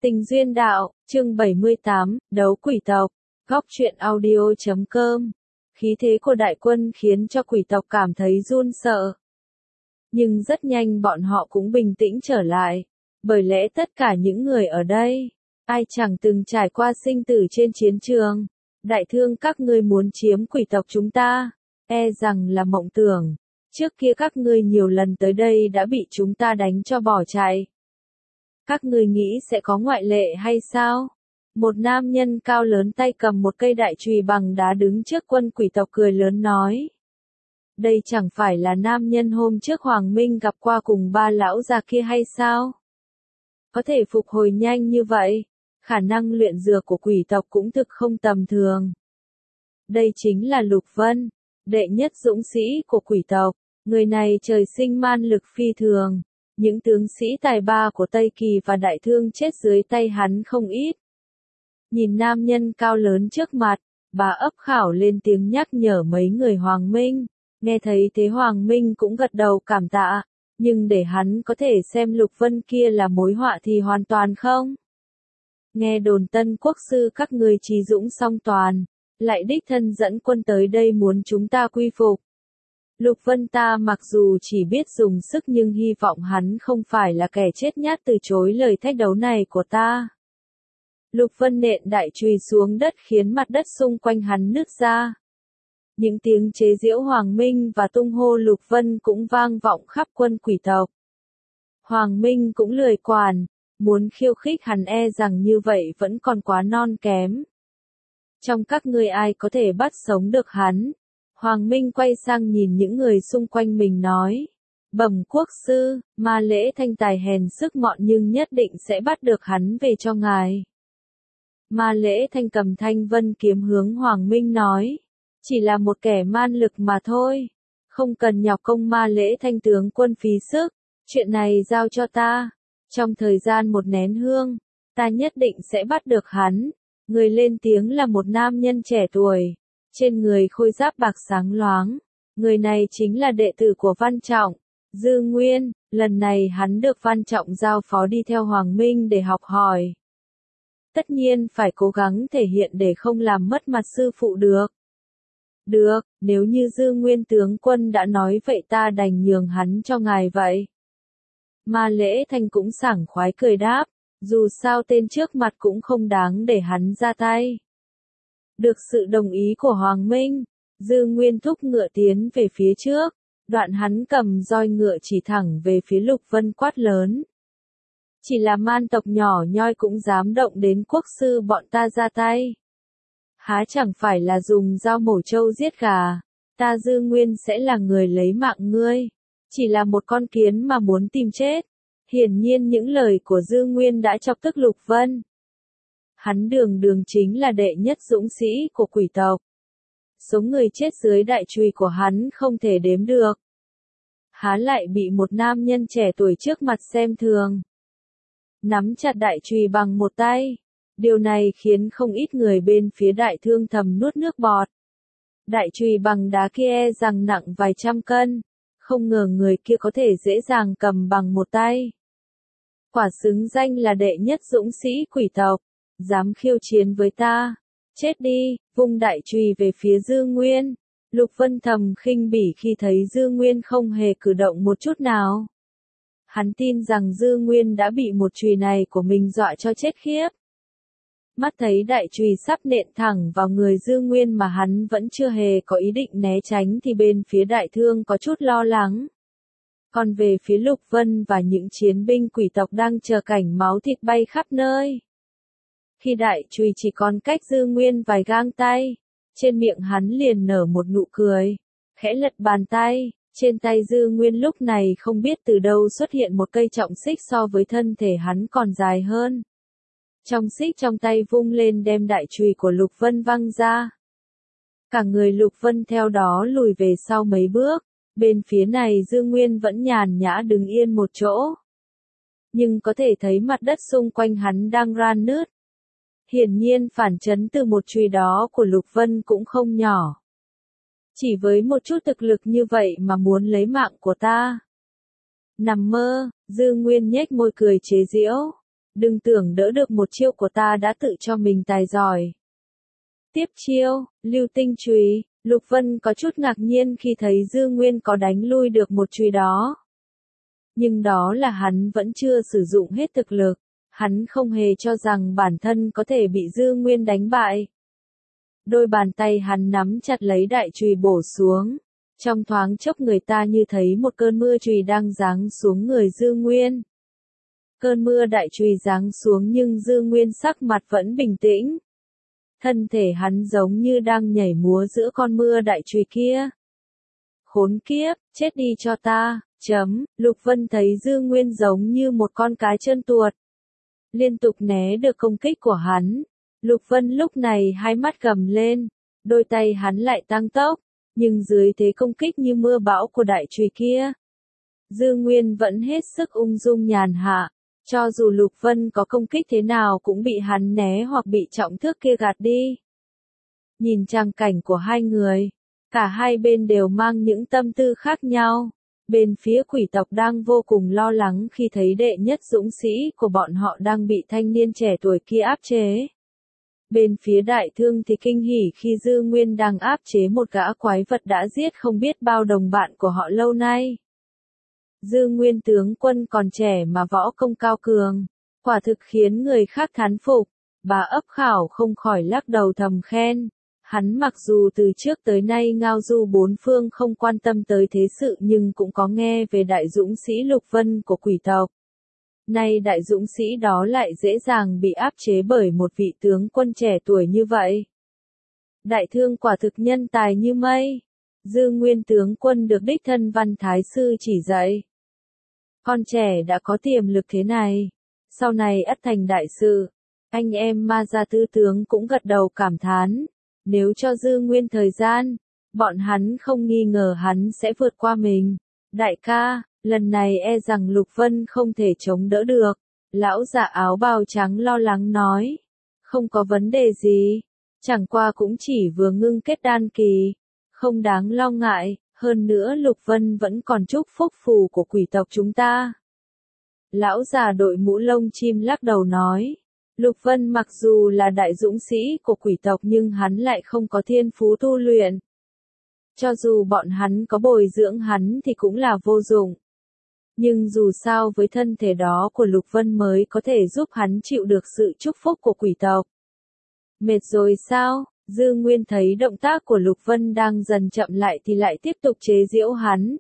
Tình duyên đạo, chương 78, đấu quỷ tộc, góc truyện audio.com. Khí thế của đại quân khiến cho quỷ tộc cảm thấy run sợ. Nhưng rất nhanh bọn họ cũng bình tĩnh trở lại, bởi lẽ tất cả những người ở đây, ai chẳng từng trải qua sinh tử trên chiến trường. Đại thương các ngươi muốn chiếm quỷ tộc chúng ta, e rằng là mộng tưởng. Trước kia các ngươi nhiều lần tới đây đã bị chúng ta đánh cho bỏ chạy. Các ngươi nghĩ sẽ có ngoại lệ hay sao? Một nam nhân cao lớn tay cầm một cây đại chùy bằng đá đứng trước quân quỷ tộc cười lớn nói. Đây chẳng phải là nam nhân hôm trước Hoàng Minh gặp qua cùng ba lão già kia hay sao? Có thể phục hồi nhanh như vậy, khả năng luyện dược của quỷ tộc cũng thực không tầm thường. Đây chính là Lục Vân, đệ nhất dũng sĩ của quỷ tộc, người này trời sinh man lực phi thường. Những tướng sĩ tài ba của Tây Kỳ và Đại Thương chết dưới tay hắn không ít. Nhìn nam nhân cao lớn trước mặt, bà ấp khảo lên tiếng nhắc nhở mấy người Hoàng Minh. Nghe thấy thế Hoàng Minh cũng gật đầu cảm tạ, nhưng để hắn có thể xem Lục Vân kia là mối họa thì hoàn toàn không. Nghe đồn Tân Quốc sư các ngươi trí dũng song toàn, lại đích thân dẫn quân tới đây muốn chúng ta quy phục. Lục Vân ta mặc dù chỉ biết dùng sức nhưng hy vọng hắn không phải là kẻ chết nhát từ chối lời thách đấu này của ta. Lục Vân nện đại chùy xuống đất khiến mặt đất xung quanh hắn nứt ra. Những tiếng chế giễu Hoàng Minh và tung hô Lục Vân cũng vang vọng khắp quân quỷ tộc. Hoàng Minh cũng lười quản, muốn khiêu khích hắn e rằng như vậy vẫn còn quá non kém. Trong các ngươi ai có thể bắt sống được hắn? Hoàng Minh quay sang nhìn những người xung quanh mình nói. Bẩm quốc sư, Ma Lễ Thanh tài hèn sức mọn nhưng nhất định sẽ bắt được hắn về cho ngài. Ma Lễ Thanh cầm thanh vân kiếm hướng Hoàng Minh nói. Chỉ là một kẻ man lực mà thôi. Không cần nhọc công Ma Lễ Thanh tướng quân phí sức. Chuyện này giao cho ta. Trong thời gian một nén hương, ta nhất định sẽ bắt được hắn. Người lên tiếng là một nam nhân trẻ tuổi. Trên người khôi giáp bạc sáng loáng, người này chính là đệ tử của Văn Trọng, Dư Nguyên, lần này hắn được Văn Trọng giao phó đi theo Hoàng Minh để học hỏi. Tất nhiên phải cố gắng thể hiện để không làm mất mặt sư phụ được. Được, nếu như Dư Nguyên tướng quân đã nói vậy ta đành nhường hắn cho ngài vậy. Ma Lễ Thanh cũng sảng khoái cười đáp, dù sao tên trước mặt cũng không đáng để hắn ra tay. Được sự đồng ý của Hoàng Minh, Dư Nguyên thúc ngựa tiến về phía trước, đoạn hắn cầm roi ngựa chỉ thẳng về phía Lục Vân quát lớn. Chỉ là man tộc nhỏ nhoi cũng dám động đến quốc sư bọn ta ra tay. Há chẳng phải là dùng dao mổ trâu giết gà, ta Dư Nguyên sẽ là người lấy mạng ngươi. Chỉ là một con kiến mà muốn tìm chết. Hiển nhiên những lời của Dư Nguyên đã chọc tức Lục Vân. Hắn đường chính là đệ nhất dũng sĩ của quỷ tộc. Số người chết dưới đại chùy của hắn không thể đếm được. Há lại bị một nam nhân trẻ tuổi trước mặt xem thường. Nắm chặt đại chùy bằng một tay. Điều này khiến không ít người bên phía Đại Thương thầm nuốt nước bọt. Đại chùy bằng đá kia rằng nặng vài trăm cân. Không ngờ người kia có thể dễ dàng cầm bằng một tay. Quả xứng danh là đệ nhất dũng sĩ quỷ tộc. Dám khiêu chiến với ta, chết đi, vung đại chùy về phía Dư Nguyên. Lục Vân thầm khinh bỉ khi thấy Dư Nguyên không hề cử động một chút nào. Hắn tin rằng Dư Nguyên đã bị một chùy này của mình dọa cho chết khiếp. Mắt thấy đại chùy sắp nện thẳng vào người Dư Nguyên mà hắn vẫn chưa hề có ý định né tránh thì bên phía Đại Thương có chút lo lắng. Còn về phía Lục Vân và những chiến binh quỷ tộc đang chờ cảnh máu thịt bay khắp nơi. Khi đại chùy chỉ còn cách Dư Nguyên vài gang tay, trên miệng hắn liền nở một nụ cười, khẽ lật bàn tay, trên tay Dư Nguyên lúc này không biết từ đâu xuất hiện một cây trọng xích so với thân thể hắn còn dài hơn. Trọng xích trong tay vung lên đem đại chùy của Lục Vân văng ra. Cả người Lục Vân theo đó lùi về sau mấy bước, bên phía này Dư Nguyên vẫn nhàn nhã đứng yên một chỗ. Nhưng có thể thấy mặt đất xung quanh hắn đang ran nứt. Hiển nhiên phản chấn từ một chùy đó của Lục Vân cũng không nhỏ. Chỉ với một chút thực lực như vậy mà muốn lấy mạng của ta. Nằm mơ, Dư Nguyên nhếch môi cười chế giễu. đừng tưởng đỡ được một chiêu của ta đã tự cho mình tài giỏi. Tiếp chiêu, lưu tinh chùy, Lục Vân có chút ngạc nhiên khi thấy Dư Nguyên có đánh lui được một chùy đó. Nhưng đó là hắn vẫn chưa sử dụng hết thực lực, hắn không hề cho rằng bản thân có thể bị Dư Nguyên đánh bại. Đôi bàn tay hắn nắm chặt lấy đại chùy bổ xuống, trong thoáng chốc người ta như thấy một cơn mưa chùy đang giáng xuống người Dư Nguyên. Cơn mưa đại chùy giáng xuống nhưng Dư Nguyên sắc mặt vẫn bình tĩnh. Thân thể hắn giống như đang nhảy múa giữa con mưa đại chùy kia. Khốn kiếp, chết đi cho ta, Lục Vân thấy Dư Nguyên giống như một con cá trơn tuột. Liên tục né được công kích của hắn. Lục Vân lúc này hai mắt gầm lên, đôi tay hắn lại tăng tốc, nhưng dưới thế công kích như mưa bão của đại chùy kia, Dư Nguyên vẫn hết sức ung dung nhàn hạ, cho dù Lục Vân có công kích thế nào cũng bị hắn né hoặc bị trọng thước kia gạt đi. Nhìn trang cảnh của hai người, cả hai bên đều mang những tâm tư khác nhau. Bên phía quỷ tộc đang vô cùng lo lắng khi thấy đệ nhất dũng sĩ của bọn họ đang bị thanh niên trẻ tuổi kia áp chế. Bên phía đại thương thì kinh hỉ khi Dư Nguyên đang áp chế một gã quái vật đã giết không biết bao đồng bạn của họ lâu nay. Dư Nguyên tướng quân còn trẻ mà võ công cao cường, quả thực khiến người khác thán phục. Bà Ấp Khảo không khỏi lắc đầu thầm khen. Hắn mặc dù từ trước tới nay ngao du bốn phương không quan tâm tới thế sự nhưng cũng có nghe về đại dũng sĩ Lục Vân của quỷ tộc. Nay đại dũng sĩ đó lại dễ dàng bị áp chế bởi một vị tướng quân trẻ tuổi như vậy. Đại thương quả thực nhân tài như mây. Dư Nguyên tướng quân được đích thân Văn Thái Sư chỉ dạy. Con trẻ đã có tiềm lực thế này, sau này ắt thành đại sự. Anh em Ma Gia Tứ tướng cũng gật đầu cảm thán. Nếu cho Dư Nguyên thời gian, bọn hắn không nghi ngờ hắn sẽ vượt qua mình. Đại ca, lần này e rằng Lục Vân không thể chống đỡ được. Lão già áo bào trắng lo lắng nói. Không có vấn đề gì, chẳng qua cũng chỉ vừa ngưng kết đan kỳ. Không đáng lo ngại, hơn nữa Lục Vân vẫn còn chúc phúc phù của quỷ tộc chúng ta. Lão già đội mũ lông chim lắc đầu nói. Lục Vân mặc dù là đại dũng sĩ của quỷ tộc nhưng hắn lại không có thiên phú tu luyện. Cho dù bọn hắn có bồi dưỡng hắn thì cũng là vô dụng. Nhưng dù sao với thân thể đó của Lục Vân mới có thể giúp hắn chịu được sự chúc phúc của quỷ tộc. Mệt rồi sao? Dư Nguyên thấy động tác của Lục Vân đang dần chậm lại thì lại tiếp tục chế giễu hắn.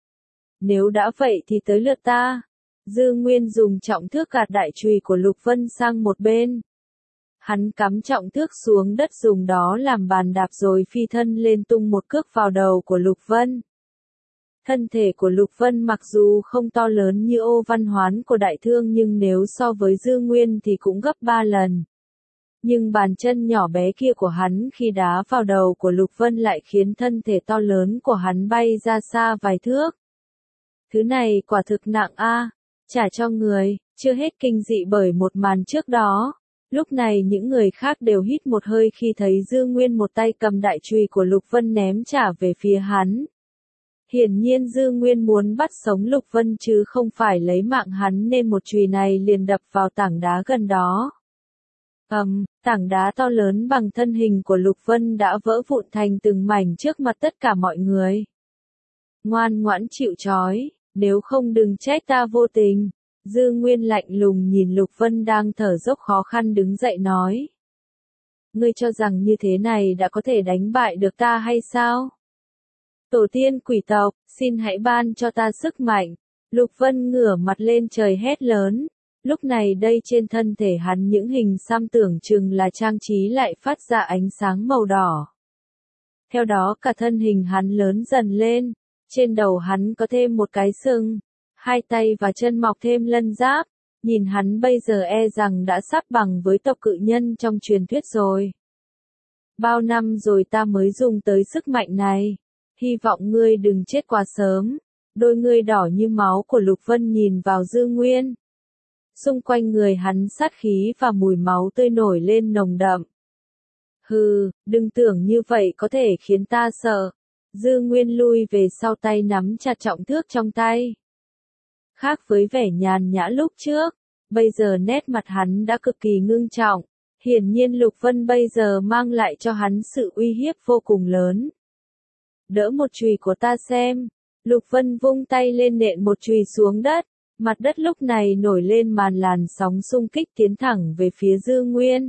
Nếu đã vậy thì tới lượt ta. Dư Nguyên dùng trọng thước gạt đại chùy của Lục Vân sang một bên. Hắn cắm trọng thước xuống đất dùng đó làm bàn đạp rồi phi thân lên tung một cước vào đầu của Lục Vân. Thân thể của Lục Vân mặc dù không to lớn như Ô Văn Hoán của đại thương nhưng nếu so với Dư Nguyên thì cũng gấp 3 lần. Nhưng bàn chân nhỏ bé kia của hắn khi đá vào đầu của Lục Vân lại khiến thân thể to lớn của hắn bay ra xa vài thước. Thứ này quả thực nặng a. Trả cho người, chưa hết kinh dị bởi một màn trước đó. Lúc này những người khác đều hít một hơi khi thấy Dư Nguyên một tay cầm đại chùy của Lục Vân ném trả về phía hắn. Hiển nhiên Dư Nguyên muốn bắt sống Lục Vân chứ không phải lấy mạng hắn nên một chùy này liền đập vào tảng đá gần đó. Tảng đá to lớn bằng thân hình của Lục Vân đã vỡ vụn thành từng mảnh trước mặt tất cả mọi người. Ngoan ngoãn chịu trói. Nếu không đừng trách ta vô tình. Dư Nguyên lạnh lùng nhìn Lục Vân đang thở dốc khó khăn đứng dậy nói. Ngươi cho rằng như thế này đã có thể đánh bại được ta hay sao? Tổ tiên quỷ tộc, xin hãy ban cho ta sức mạnh. Lục Vân ngửa mặt lên trời hét lớn. Lúc này đây trên thân thể hắn những hình xăm tưởng chừng là trang trí lại phát ra ánh sáng màu đỏ. Theo đó cả thân hình hắn lớn dần lên. Trên đầu hắn có thêm một cái sừng, hai tay và chân mọc thêm lân giáp, nhìn hắn bây giờ e rằng đã sắp bằng với tộc cự nhân trong truyền thuyết rồi. Bao năm rồi ta mới dùng tới sức mạnh này, hy vọng ngươi đừng chết quá sớm. Đôi ngươi đỏ như máu của Lục Vân nhìn vào Dư Nguyên. Xung quanh người hắn sát khí và mùi máu tươi nổi lên nồng đậm. Hừ, đừng tưởng như vậy có thể khiến ta sợ. Dư Nguyên lui về sau tay nắm chặt trọng thước trong tay. Khác với vẻ nhàn nhã lúc trước, Bây giờ nét mặt hắn đã cực kỳ ngưng trọng. Hiển nhiên Lục Vân bây giờ mang lại cho hắn sự uy hiếp vô cùng lớn. Đỡ một chùy của ta xem. Lục Vân vung tay lên nện một chùy xuống đất. Mặt đất lúc này nổi lên màn làn sóng xung kích tiến thẳng về phía Dư Nguyên.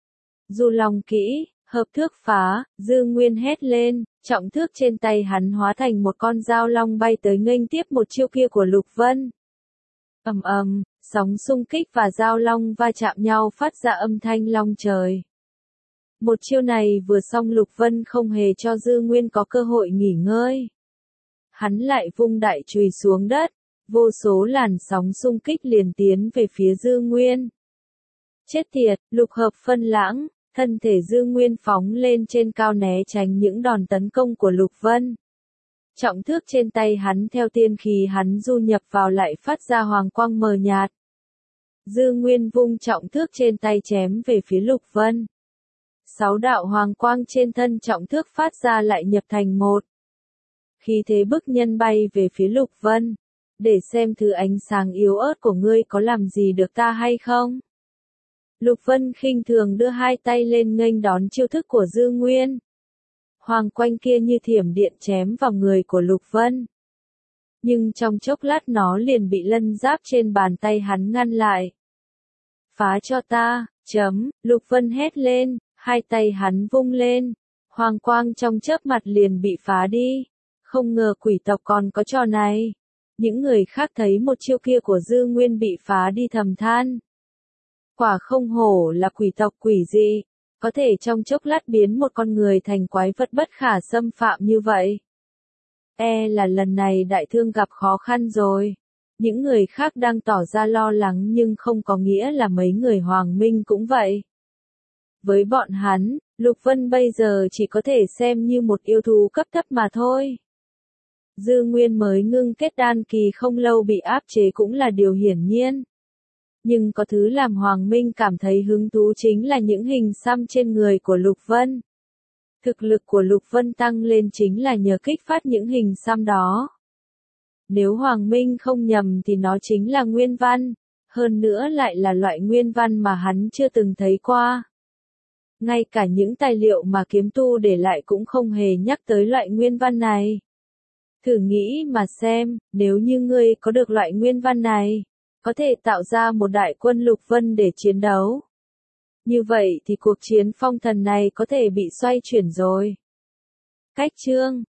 Du Long kỹ, hợp thước phá, Dư Nguyên hét lên, trọng thước trên tay hắn hóa thành một con dao long bay tới nghênh tiếp một chiêu kia của Lục Vân. Ầm ầm, sóng xung kích và dao long va chạm nhau phát ra âm thanh long trời. Một chiêu này vừa xong Lục Vân không hề cho Dư Nguyên có cơ hội nghỉ ngơi. Hắn lại vung đại chùy xuống đất, vô số làn sóng xung kích liền tiến về phía Dư Nguyên. Chết tiệt, lục hợp phân lãng, thân thể Dư Nguyên phóng lên trên cao né tránh những đòn tấn công của Lục Vân. Trọng thước trên tay hắn theo tiên khí hắn du nhập vào lại phát ra hoàng quang mờ nhạt. Dư Nguyên vung trọng thước trên tay chém về phía Lục Vân. 6 đạo hoàng quang trên thân trọng thước phát ra lại nhập thành một. Khí thế bức nhân bay về phía Lục Vân. Để xem thứ ánh sáng yếu ớt của ngươi có làm gì được ta hay không? Lục Vân khinh thường đưa hai tay lên nghênh đón chiêu thức của Dư Nguyên. Hoàng quanh kia như thiểm điện chém vào người của Lục Vân. Nhưng trong chốc lát nó liền bị lân giáp trên bàn tay hắn ngăn lại. Phá cho ta, Lục Vân hét lên, hai tay hắn vung lên. Hoàng quang trong chớp mặt liền bị phá đi. Không ngờ quỷ tộc còn có trò này. Những người khác thấy một chiêu kia của Dư Nguyên bị phá đi thầm than. Quả không hổ là quỷ tộc quỷ dị, có thể trong chốc lát biến một con người thành quái vật bất khả xâm phạm như vậy. Là lần này đại thương gặp khó khăn rồi. Những người khác đang tỏ ra lo lắng nhưng không có nghĩa là mấy người Hoàng Minh cũng vậy. Với bọn hắn, Lục Vân bây giờ chỉ có thể xem như một yêu thú cấp thấp mà thôi. Dư Nguyên mới ngưng kết đan kỳ không lâu bị áp chế cũng là điều hiển nhiên. Nhưng có thứ làm Hoàng Minh cảm thấy hứng thú chính là những hình xăm trên người của Lục Vân. Thực lực của Lục Vân tăng lên chính là nhờ kích phát những hình xăm đó. Nếu Hoàng Minh không nhầm thì nó chính là nguyên văn, hơn nữa lại là loại nguyên văn mà hắn chưa từng thấy qua. Ngay cả những tài liệu mà kiếm tu để lại cũng không hề nhắc tới loại nguyên văn này. Thử nghĩ mà xem, nếu như ngươi có được loại nguyên văn này, có thể tạo ra một đại quân Lục Vân để chiến đấu. Như vậy thì cuộc chiến phong thần này có thể bị xoay chuyển rồi. Cách chương